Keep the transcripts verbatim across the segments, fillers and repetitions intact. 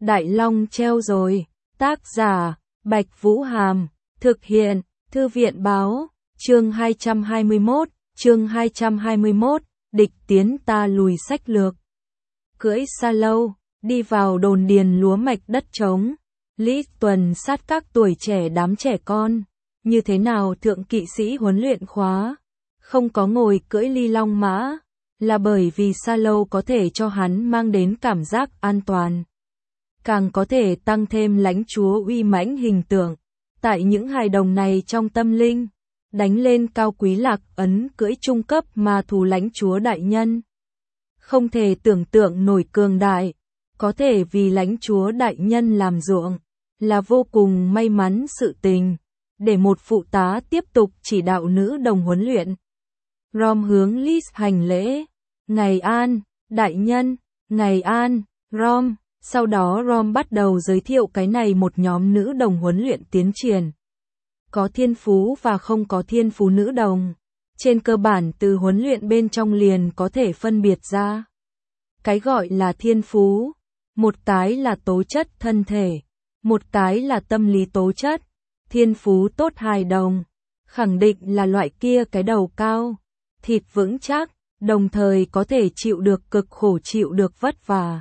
Đại Long treo rồi. Tác giả, Bạch Vũ Hàm. Thực hiện, Thư viện báo. Chương hai trăm hai mươi mốt, chương hai trăm hai mươi mốt, địch tiến ta lùi sách lược. Cưỡi xa lâu, đi vào đồn điền lúa mạch đất trống. Lý tuần sát các tuổi trẻ đám trẻ con. Như thế nào thượng kỵ sĩ huấn luyện khóa, không có ngồi cưỡi ly long mã, là bởi vì xa lâu có thể cho hắn mang đến cảm giác an toàn. Càng có thể tăng thêm lãnh chúa uy mãnh hình tượng. Tại những hài đồng này trong tâm linh, đánh lên cao quý lạc ấn cưỡi trung cấp mà thù lãnh chúa đại nhân. Không thể tưởng tượng nổi cường đại, có thể vì lãnh chúa đại nhân làm ruộng, là vô cùng may mắn sự tình. Để một phụ tá tiếp tục chỉ đạo nữ đồng huấn luyện. Rom hướng Liz hành lễ. Ngày an, đại nhân, ngày an, Rom. Sau đó Rom bắt đầu giới thiệu cái này một nhóm nữ đồng huấn luyện tiến triển. Có thiên phú và không có thiên phú nữ đồng. Trên cơ bản từ huấn luyện bên trong liền có thể phân biệt ra. Cái gọi là thiên phú, một cái là tố chất thân thể, một cái là tâm lý tố chất. Thiên phú tốt hài đồng, khẳng định là loại kia cái đầu cao, thịt vững chắc, đồng thời có thể chịu được cực khổ chịu được vất vả.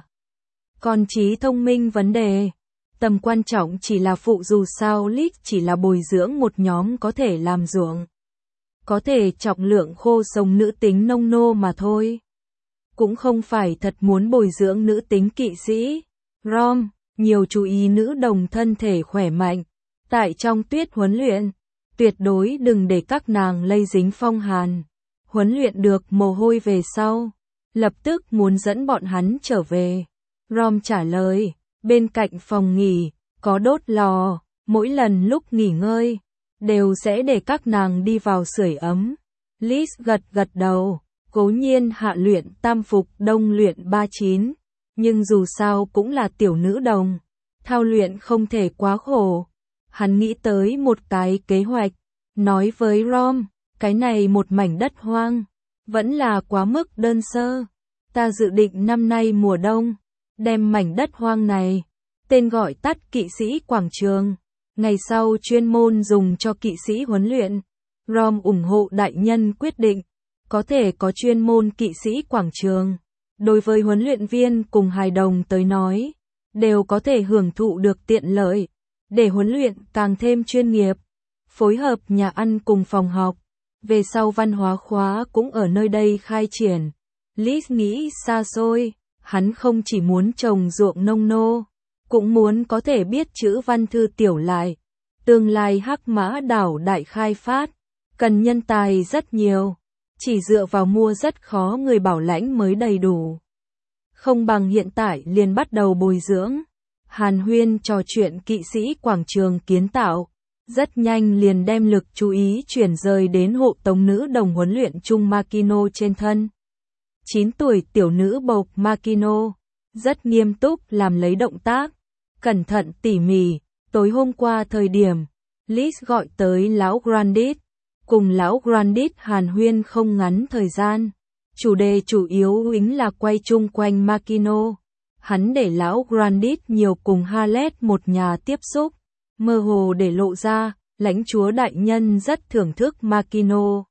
Còn trí thông minh vấn đề, tầm quan trọng chỉ là phụ dù sao Liz chỉ là bồi dưỡng một nhóm có thể làm ruộng. Có thể trọng lượng khô sống nữ tính nông nô mà thôi. Cũng không phải thật muốn bồi dưỡng nữ tính kỵ sĩ. Rom, nhiều chú ý nữ đồng thân thể khỏe mạnh. Tại trong tuyết huấn luyện, tuyệt đối đừng để các nàng lây dính phong hàn. Huấn luyện được mồ hôi về sau, lập tức muốn dẫn bọn hắn trở về. Rom trả lời, bên cạnh phòng nghỉ, có đốt lò, mỗi lần lúc nghỉ ngơi, đều sẽ để các nàng đi vào sưởi ấm. Liz gật gật đầu, cố nhiên hạ luyện tam phục đông luyện ba chín, nhưng dù sao cũng là tiểu nữ đồng, thao luyện không thể quá khổ. Hắn nghĩ tới một cái kế hoạch, nói với Rom, cái này một mảnh đất hoang, vẫn là quá mức đơn sơ. Ta dự định năm nay mùa đông, đem mảnh đất hoang này, tên gọi tắt kỵ sĩ quảng trường, ngày sau chuyên môn dùng cho kỵ sĩ huấn luyện. Rom ủng hộ đại nhân quyết định, có thể có chuyên môn kỵ sĩ quảng trường. Đối với huấn luyện viên cùng hài đồng tới nói, đều có thể hưởng thụ được tiện lợi. Để huấn luyện càng thêm chuyên nghiệp, phối hợp nhà ăn cùng phòng học, về sau văn hóa khóa cũng ở nơi đây khai triển. Liz nghĩ xa xôi, hắn không chỉ muốn trồng ruộng nông nô, cũng muốn có thể biết chữ văn thư tiểu lại. Tương lai Hắc Mã đảo đại khai phát, cần nhân tài rất nhiều, chỉ dựa vào mua rất khó người bảo lãnh mới đầy đủ. Không bằng hiện tại liền bắt đầu bồi dưỡng. Hàn huyên trò chuyện kỵ sĩ quảng trường kiến tạo, rất nhanh liền đem lực chú ý chuyển rời đến hộ tống nữ đồng huấn luyện chung Makino trên thân. chín tuổi tiểu nữ bộc Makino, rất nghiêm túc làm lấy động tác, cẩn thận tỉ mỉ. Tối hôm qua thời điểm, Liz gọi tới lão Grandit, cùng lão Grandit hàn huyên không ngắn thời gian. Chủ đề chủ yếu chính là quay chung quanh Makino. Hắn để lão Grandit nhiều cùng Halet một nhà tiếp xúc, mơ hồ để lộ ra, lãnh chúa đại nhân rất thưởng thức Makino.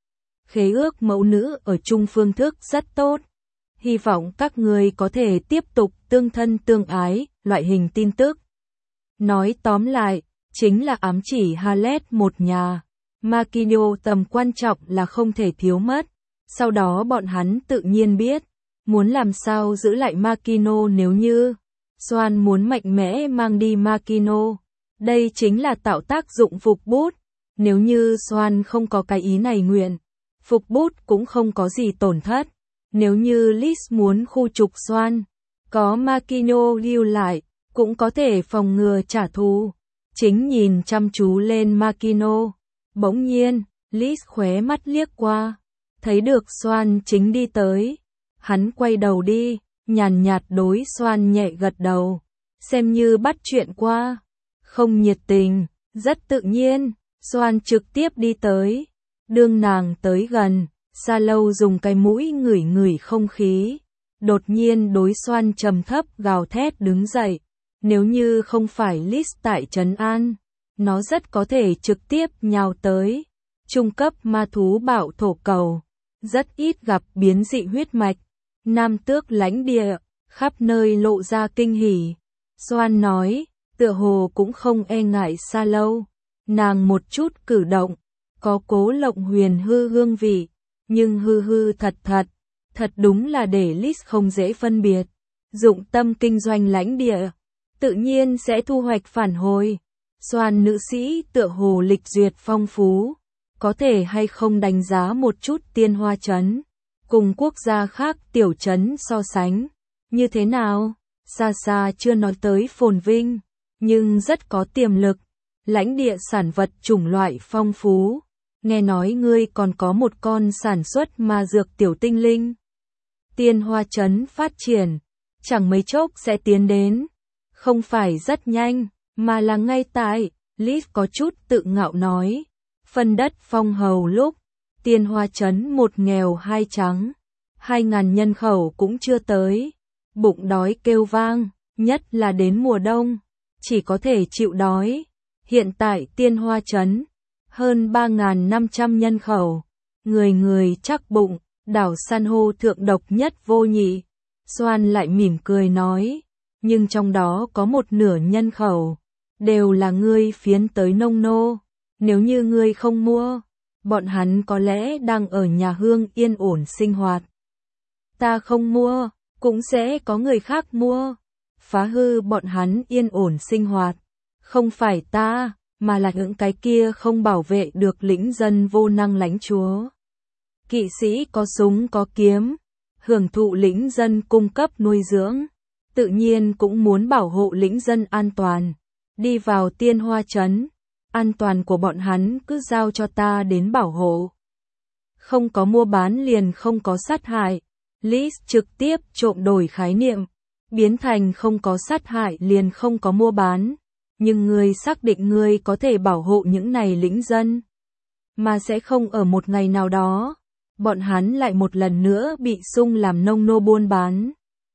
Khế ước mẫu nữ ở chung phương thức rất tốt. Hy vọng các người có thể tiếp tục tương thân tương ái, loại hình tin tức. Nói tóm lại, chính là ám chỉ Halet một nhà. Makino tầm quan trọng là không thể thiếu mất. Sau đó bọn hắn tự nhiên biết. Muốn làm sao giữ lại Makino nếu như Swan muốn mạnh mẽ mang đi Makino. Đây chính là tạo tác dụng phục bút. Nếu như Swan không có cái ý này nguyện, phục bút cũng không có gì tổn thất. Nếu như Liz muốn khu trục Swan, có Makino lưu lại, cũng có thể phòng ngừa trả thù. Chính nhìn chăm chú lên Makino. Bỗng nhiên, Liz khóe mắt liếc qua, thấy được Swan chính đi tới. Hắn quay đầu đi, nhàn nhạt đối Swan nhẹ gật đầu, xem như bắt chuyện qua, không nhiệt tình, rất tự nhiên. Swan trực tiếp đi tới, đương nàng tới gần, Sa Lâu dùng cái mũi ngửi ngửi không khí, đột nhiên đối Swan trầm thấp gào thét đứng dậy, Nếu như không phải Lis tại Trấn An, nó rất có thể trực tiếp nhào tới. Trung cấp ma thú bạo thổ cầu, rất ít gặp biến dị huyết mạch. Nam tước lãnh địa, khắp nơi lộ ra kinh hỉ. Swan nói, tựa hồ cũng không e ngại xa lâu. Nàng một chút cử động, có cố lộng huyền hư hương vị, nhưng hư hư thật thật, thật đúng là để Lis không dễ phân biệt. Dụng tâm kinh doanh lãnh địa, tự nhiên sẽ thu hoạch phản hồi. Swan nữ sĩ tựa hồ lịch duyệt phong phú, có thể hay không đánh giá một chút Tiên Hoa Trấn, cùng quốc gia khác tiểu trấn so sánh, như thế nào? Xa xa chưa nói tới phồn vinh, nhưng rất có tiềm lực, lãnh địa sản vật chủng loại phong phú. Nghe nói ngươi còn có một con sản xuất ma dược tiểu tinh linh. Tiên Hoa Trấn phát triển, chẳng mấy chốc sẽ tiến đến, không phải rất nhanh, mà là ngay tại, Liz có chút tự ngạo nói, phân đất phong hầu lúc, Tiên Hoa Trấn một nghèo hai trắng, hai ngàn nhân khẩu cũng chưa tới, bụng đói kêu vang, nhất là đến mùa đông, chỉ có thể chịu đói. Hiện tại Tiên Hoa Trấn, hơn ba nghìn năm trăm nhân khẩu, người người chắc bụng, đảo san hô thượng độc nhất vô nhị. Swan lại mỉm cười nói, nhưng trong đó có một nửa nhân khẩu, đều là ngươi phiến tới nông nô, nếu như ngươi không mua, bọn hắn có lẽ đang ở nhà hương yên ổn sinh hoạt. Ta không mua, cũng sẽ có người khác mua, phá hư bọn hắn yên ổn sinh hoạt, không phải ta, mà là những cái kia không bảo vệ được lĩnh dân vô năng lãnh chúa. Kỵ sĩ có súng có kiếm, hưởng thụ lĩnh dân cung cấp nuôi dưỡng, tự nhiên cũng muốn bảo hộ lĩnh dân an toàn. Đi vào Tiên Hoa Trấn, an toàn của bọn hắn cứ giao cho ta đến bảo hộ. Không có mua bán liền không có sát hại. Liz trực tiếp trộm đổi khái niệm, biến thành không có sát hại liền không có mua bán. Nhưng ngươi xác định ngươi có thể bảo hộ những này lĩnh dân, mà sẽ không ở một ngày nào đó, bọn hắn lại một lần nữa bị sung làm nông nô buôn bán.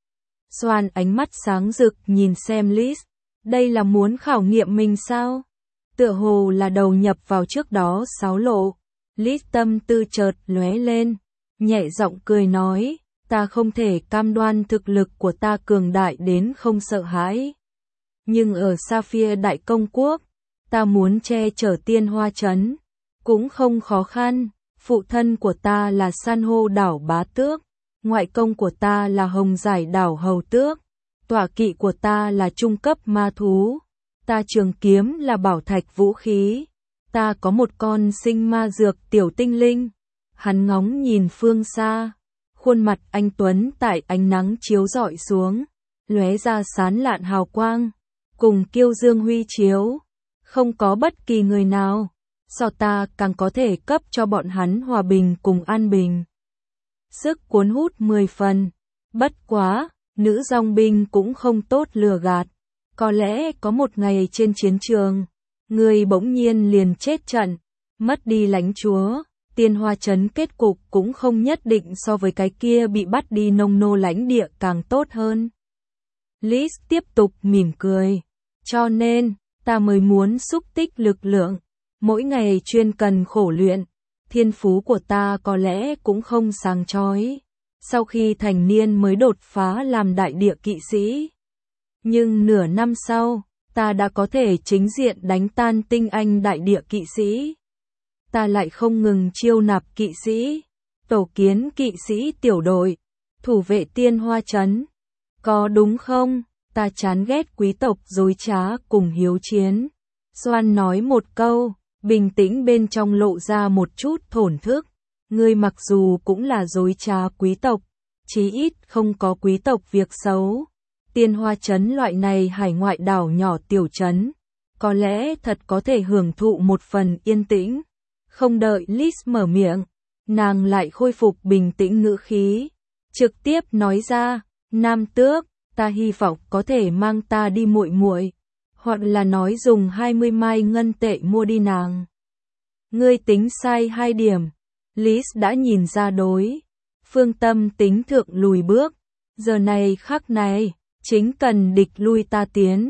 Swan ánh mắt sáng rực nhìn xem Liz, đây là muốn khảo nghiệm mình sao? Tựa hồ là đầu nhập vào trước đó xáo lộ. Liz tâm tư chợt lóe lên, nhẹ giọng cười nói, ta không thể cam đoan thực lực của ta cường đại đến không sợ hãi. Nhưng ở Sapphire Đại Công Quốc, ta muốn che chở Tiên Hoa Trấn, cũng không khó khăn. Phụ thân của ta là san hô đảo bá tước, ngoại công của ta là hồng giải đảo hầu tước, tọa kỵ của ta là trung cấp ma thú, ta trường kiếm là bảo thạch vũ khí, ta có một con sinh ma dược tiểu tinh linh. Hắn ngóng nhìn phương xa, khuôn mặt anh tuấn tại ánh nắng chiếu rọi xuống, lóe ra sán lạn hào quang, cùng kiêu dương huy chiếu, không có bất kỳ người nào so ta càng có thể cấp cho bọn hắn hòa bình cùng an bình. Sức cuốn hút mười phần, bất quá, nữ dòng binh cũng không tốt lừa gạt. Có lẽ có một ngày trên chiến trường, người bỗng nhiên liền chết trận, mất đi lãnh chúa, Tiên Hoa Trấn kết cục cũng không nhất định so với cái kia bị bắt đi nông nô lãnh địa càng tốt hơn. Liz tiếp tục mỉm cười, cho nên, ta mới muốn xúc tích lực lượng. Mỗi ngày chuyên cần khổ luyện, thiên phú của ta có lẽ cũng không sáng chói. Sau khi thành niên mới đột phá làm đại địa kỵ sĩ. Nhưng nửa năm sau, ta đã có thể chính diện đánh tan tinh anh đại địa kỵ sĩ. Ta lại không ngừng chiêu nạp kỵ sĩ, tổ kiến kỵ sĩ tiểu đội, thủ vệ Tiên Hoa Trấn. Có đúng không? Ta chán ghét quý tộc dối trá cùng hiếu chiến. Swan nói một câu, bình tĩnh bên trong lộ ra một chút thổn thức. Ngươi mặc dù cũng là dối trá quý tộc, chí ít không có quý tộc việc xấu. Tiên Hoa Trấn loại này hải ngoại đảo nhỏ tiểu trấn, có lẽ thật có thể hưởng thụ một phần yên tĩnh. Không đợi Liz mở miệng, nàng lại khôi phục bình tĩnh ngữ khí, trực tiếp nói ra, Nam tước, ta hy vọng có thể mang ta đi muội muội, hoặc là nói dùng hai mươi mai ngân tệ mua đi nàng. Ngươi tính sai hai điểm. Liz đã nhìn ra đối phương tâm tính thượng lùi bước, giờ này khắc này, chính cần địch lui ta tiến,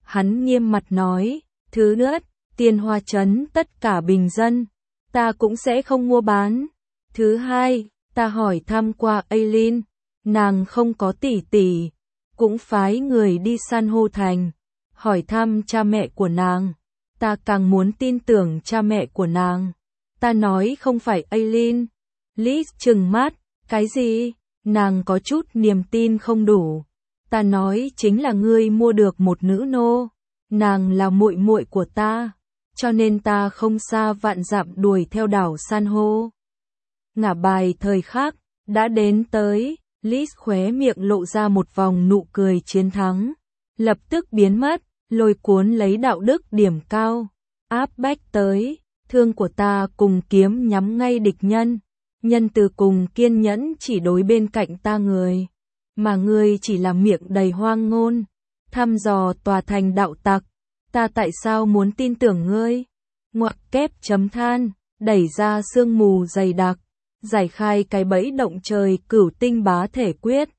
Hắn nghiêm mặt nói, thứ nhất, Tiên Hoa Trấn tất cả bình dân, ta cũng sẽ không mua bán. Thứ hai, ta hỏi thăm qua Aileen, nàng không có tỷ tỷ, cũng phái người đi san hô thành, hỏi thăm cha mẹ của nàng. Ta càng muốn tin tưởng cha mẹ của nàng. Ta nói không phải Aileen. Liz trừng mắt, cái gì? Nàng có chút niềm tin không đủ. Ta nói chính là ngươi mua được một nữ nô, nàng là muội muội của ta, cho nên ta không xa vạn dặm đuổi theo đảo san hô. Ngả bài thời khắc đã đến tới, Liz khóe miệng lộ ra một vòng nụ cười chiến thắng, lập tức biến mất, lôi cuốn lấy đạo đức điểm cao, áp bách tới, thương của ta cùng kiếm nhắm ngay địch nhân, nhân từ cùng kiên nhẫn chỉ đối bên cạnh ta người, mà ngươi chỉ là miệng đầy hoang ngôn, thăm dò tòa thành đạo tặc, ta tại sao muốn tin tưởng ngươi? Ngoặc kép chấm than, đẩy ra sương mù dày đặc, giải khai cái bẫy động trời cửu tinh bá thể quyết,